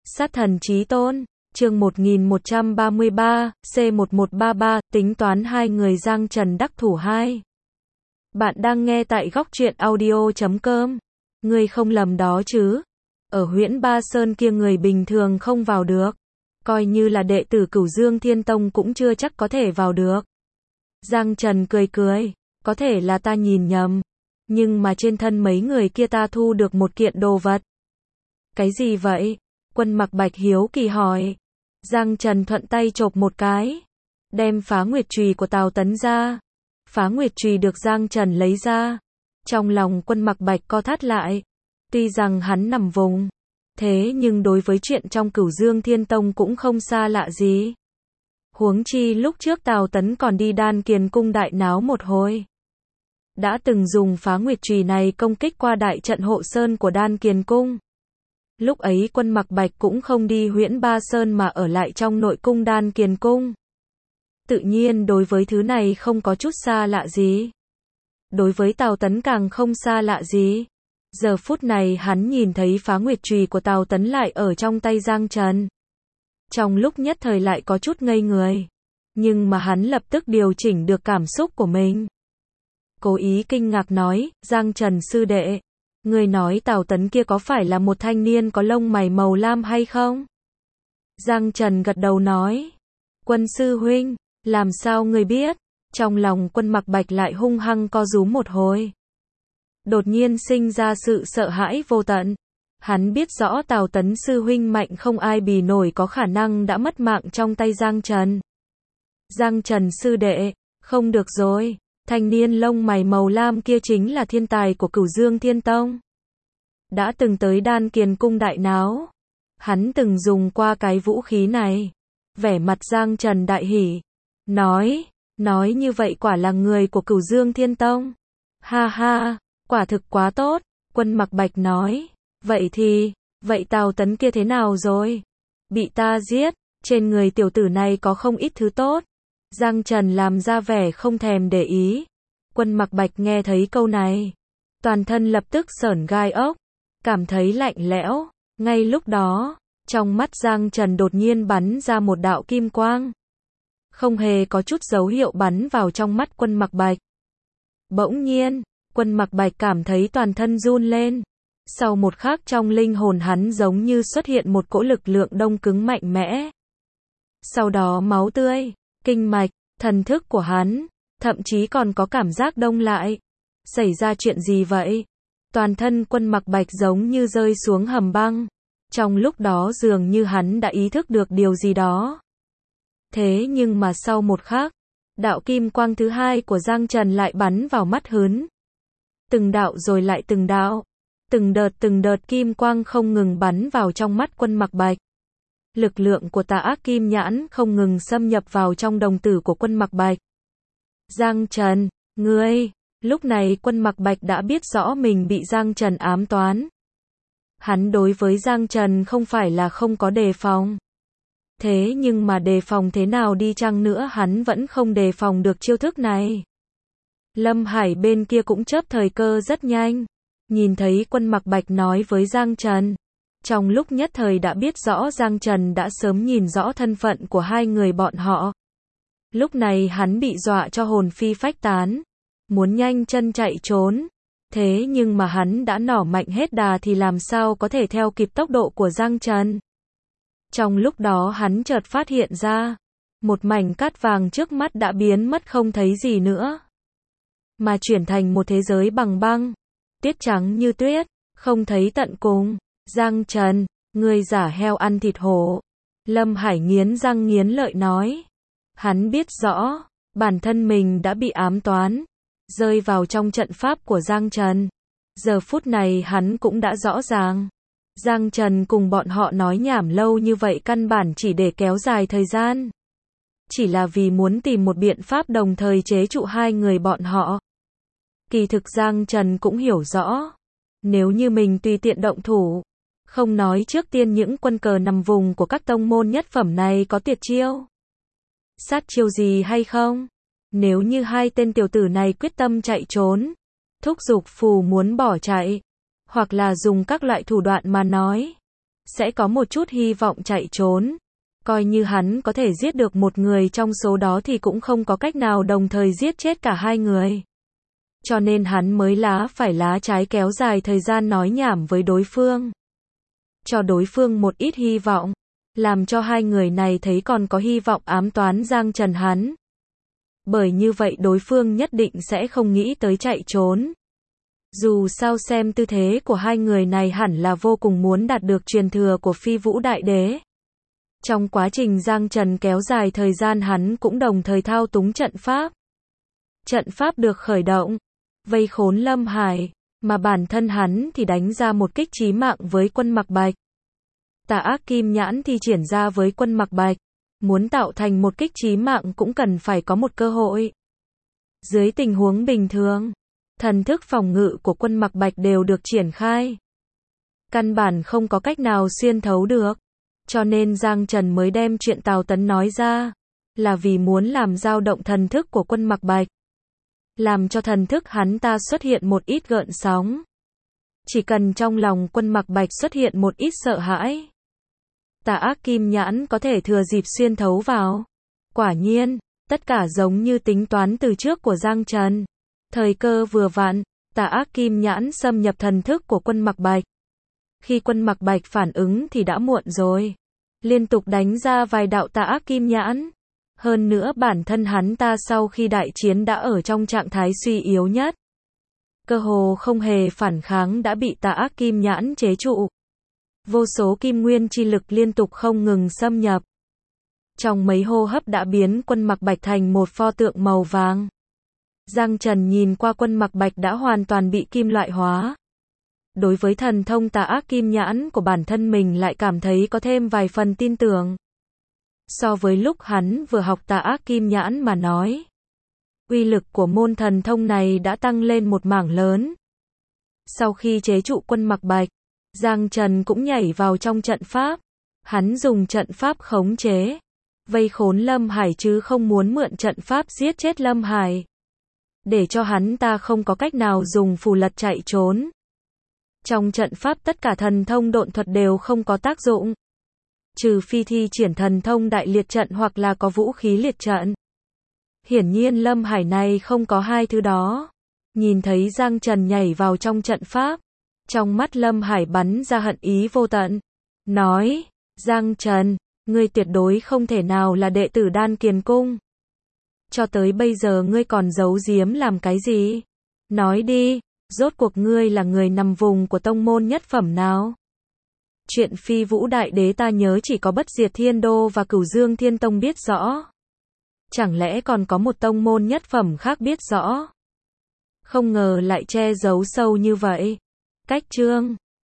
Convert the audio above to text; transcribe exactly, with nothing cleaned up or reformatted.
Sát thần chí tôn, chương một nghìn một trăm ba mươi ba, C một một ba ba, tính toán hai người Giang Trần đắc thủ hai. Bạn đang nghe tại góc truyện audio chấm com. Ngươi không lầm đó chứ? Ở Huyễn Ba Sơn kia người bình thường không vào được. Coi như là đệ tử Cửu Dương Thiên Tông cũng chưa chắc có thể vào được. Giang Trần cười cười, có thể là ta nhìn nhầm. Nhưng mà trên thân mấy người kia ta thu được một kiện đồ vật. Cái gì vậy? Quân Mặc Bạch hiếu kỳ hỏi. Giang Trần thuận tay chộp một cái, đem Phá Nguyệt Chùy của Tào Tấn ra. Phá Nguyệt Chùy được Giang Trần lấy ra. Trong lòng Quân Mặc Bạch co thắt lại. Tuy rằng hắn nằm vùng, thế nhưng đối với chuyện trong Cửu Dương Thiên Tông cũng không xa lạ gì. Huống chi lúc trước Tào Tấn còn đi Đan Kiền Cung đại náo một hồi. Đã từng dùng Phá Nguyệt Chùy này công kích qua đại trận hộ sơn của Đan Kiền Cung. Lúc ấy Quân Mặc Bạch cũng không đi Huyễn Ba Sơn mà ở lại trong nội cung Đan Kiền Cung. Tự nhiên đối với thứ này không có chút xa lạ gì. Đối với Tào Tấn càng không xa lạ gì. Giờ phút này hắn nhìn thấy Phá Nguyệt Chùy của Tào Tấn lại ở trong tay Giang Trần. Trong lúc nhất thời lại có chút ngây người. Nhưng mà hắn lập tức điều chỉnh được cảm xúc của mình. Cố ý kinh ngạc nói, Giang Trần sư đệ, người nói Tào Tấn kia có phải là một thanh niên có lông mày màu lam hay không? Giang Trần gật đầu nói, Quân sư huynh, làm sao người biết? Trong lòng Quân Mặc Bạch lại hung hăng co rúm một hồi. Đột nhiên sinh ra sự sợ hãi vô tận. Hắn biết rõ Tào Tấn sư huynh mạnh không ai bì nổi, có khả năng đã mất mạng trong tay Giang Trần. Giang Trần sư đệ, không được rồi. Thanh niên lông mày màu lam kia chính là thiên tài của Cửu Dương Thiên Tông. Đã từng tới Đan Kiền Cung đại náo. Hắn từng dùng qua cái vũ khí này. Vẻ mặt Giang Trần đại hỉ. Nói, nói như vậy quả là người của Cửu Dương Thiên Tông. Ha ha, quả thực quá tốt. Quân Mặc Bạch nói. Vậy thì, vậy Tào Tấn kia thế nào rồi? Bị ta giết, trên người tiểu tử này có không ít thứ tốt. Giang Trần làm ra vẻ không thèm để ý. Quân Mặc Bạch nghe thấy câu này, toàn thân lập tức sởn gai ốc, cảm thấy lạnh lẽo. Ngay lúc đó, trong mắt Giang Trần đột nhiên bắn ra một đạo kim quang. Không hề có chút dấu hiệu bắn vào trong mắt Quân Mặc Bạch. Bỗng nhiên, Quân Mặc Bạch cảm thấy toàn thân run lên. Sau một khắc trong linh hồn hắn giống như xuất hiện một cỗ lực lượng đông cứng mạnh mẽ. Sau đó máu tươi, kinh mạch, thần thức của hắn, thậm chí còn có cảm giác đông lại. Xảy ra chuyện gì vậy? Toàn thân Quân Mặc Bạch giống như rơi xuống hầm băng. Trong lúc đó dường như hắn đã ý thức được điều gì đó. Thế nhưng mà sau một khắc, đạo kim quang thứ hai của Giang Trần lại bắn vào mắt hắn. Từng đạo rồi lại từng đạo. Từng đợt từng đợt kim quang không ngừng bắn vào trong mắt Quân Mặc Bạch. Lực lượng của Tà Ác Kim Nhãn không ngừng xâm nhập vào trong đồng tử của Quân Mặc Bạch. Giang Trần, ngươi, lúc này Quân Mặc Bạch đã biết rõ mình bị Giang Trần ám toán. Hắn đối với Giang Trần không phải là không có đề phòng. Thế nhưng mà đề phòng thế nào đi chăng nữa hắn vẫn không đề phòng được chiêu thức này. Lâm Hải bên kia cũng chớp thời cơ rất nhanh. Nhìn thấy Quân Mặc Bạch nói với Giang Trần. Trong lúc nhất thời đã biết rõ Giang Trần đã sớm nhìn rõ thân phận của hai người bọn họ. Lúc này hắn bị dọa cho hồn phi phách tán. Muốn nhanh chân chạy trốn. Thế nhưng mà hắn đã nỏ mạnh hết đà thì làm sao có thể theo kịp tốc độ của Giang Trần. Trong lúc đó hắn chợt phát hiện ra. Một mảnh cát vàng trước mắt đã biến mất không thấy gì nữa. Mà chuyển thành một thế giới bằng băng. Tuyết trắng như tuyết, không thấy tận cùng. Giang Trần, ngươi giả heo ăn thịt hổ. Lâm Hải nghiến răng nghiến lợi nói. Hắn biết rõ, bản thân mình đã bị ám toán, rơi vào trong trận pháp của Giang Trần. Giờ phút này hắn cũng đã rõ ràng. Giang Trần cùng bọn họ nói nhảm lâu như vậy căn bản chỉ để kéo dài thời gian. Chỉ là vì muốn tìm một biện pháp đồng thời chế trụ hai người bọn họ. Kỳ thực Giang Trần cũng hiểu rõ. Nếu như mình tùy tiện động thủ, không nói trước tiên những quân cờ nằm vùng của các tông môn nhất phẩm này có tuyệt chiêu, sát chiêu gì hay không? Nếu như hai tên tiểu tử này quyết tâm chạy trốn, thúc giục phù muốn bỏ chạy, hoặc là dùng các loại thủ đoạn mà nói, sẽ có một chút hy vọng chạy trốn. Coi như hắn có thể giết được một người trong số đó thì cũng không có cách nào đồng thời giết chết cả hai người. Cho nên hắn mới lá phải lá trái kéo dài thời gian nói nhảm với đối phương. Cho đối phương một ít hy vọng. Làm cho hai người này thấy còn có hy vọng ám toán Giang Trần hắn. Bởi như vậy đối phương nhất định sẽ không nghĩ tới chạy trốn. Dù sao xem tư thế của hai người này hẳn là vô cùng muốn đạt được truyền thừa của Phi Vũ Đại Đế. Trong quá trình Giang Trần kéo dài thời gian hắn cũng đồng thời thao túng trận pháp. Trận pháp được khởi động, vây khốn Lâm Hải, mà bản thân hắn thì đánh ra một kích chí mạng với Quân Mặc Bạch. Tà ác kim nhãn thi triển ra với Quân Mặc Bạch, muốn tạo thành một kích chí mạng cũng cần phải có một cơ hội. Dưới tình huống bình thường, thần thức phòng ngự của Quân Mặc Bạch đều được triển khai. Căn bản không có cách nào xuyên thấu được. Cho nên Giang Trần mới đem chuyện Tào Tấn nói ra, là vì muốn làm dao động thần thức của Quân Mặc Bạch. Làm cho thần thức hắn ta xuất hiện một ít gợn sóng. Chỉ cần trong lòng Quân Mặc Bạch xuất hiện một ít sợ hãi, tà ác kim nhãn có thể thừa dịp xuyên thấu vào. Quả nhiên, tất cả giống như tính toán từ trước của Giang Trần. Thời cơ vừa vặn, tà ác kim nhãn xâm nhập thần thức của Quân Mặc Bạch. Khi Quân Mặc Bạch phản ứng thì đã muộn rồi. Liên tục đánh ra vài đạo tà ác kim nhãn. Hơn nữa bản thân hắn ta sau khi đại chiến đã ở trong trạng thái suy yếu nhất. Cơ hồ không hề phản kháng đã bị tà ác kim nhãn chế trụ. Vô số kim nguyên chi lực liên tục không ngừng xâm nhập. Trong mấy hô hấp đã biến Quân Mặc Bạch thành một pho tượng màu vàng. Giang Trần nhìn qua Quân Mặc Bạch đã hoàn toàn bị kim loại hóa. Đối với thần thông tà ác kim nhãn của bản thân mình lại cảm thấy có thêm vài phần tin tưởng. So với lúc hắn vừa học tà ác kim nhãn mà nói, uy lực của môn thần thông này đã tăng lên một mảng lớn. Sau khi chế trụ Quân Mặc Bạch, Giang Trần cũng nhảy vào trong trận pháp. Hắn dùng trận pháp khống chế, vây khốn Lâm Hải chứ không muốn mượn trận pháp giết chết Lâm Hải. Để cho hắn ta không có cách nào dùng phù lật chạy trốn. Trong trận pháp tất cả thần thông độn thuật đều không có tác dụng. Trừ phi thi triển thần thông đại liệt trận hoặc là có vũ khí liệt trận. Hiển nhiên Lâm Hải này không có hai thứ đó. Nhìn thấy Giang Trần nhảy vào trong trận pháp. Trong mắt Lâm Hải bắn ra hận ý vô tận. Nói, Giang Trần, ngươi tuyệt đối không thể nào là đệ tử Đan Kiền Cung. Cho tới bây giờ ngươi còn giấu giếm làm cái gì? Nói đi, rốt cuộc ngươi là người nằm vùng của tông môn nhất phẩm nào? Chuyện Phi Vũ Đại Đế ta nhớ chỉ có Bất Diệt Thiên Đô và Cửu Dương Thiên Tông biết rõ. Chẳng lẽ còn có một tông môn nhất phẩm khác biết rõ? Không ngờ lại che giấu sâu như vậy. Cách chương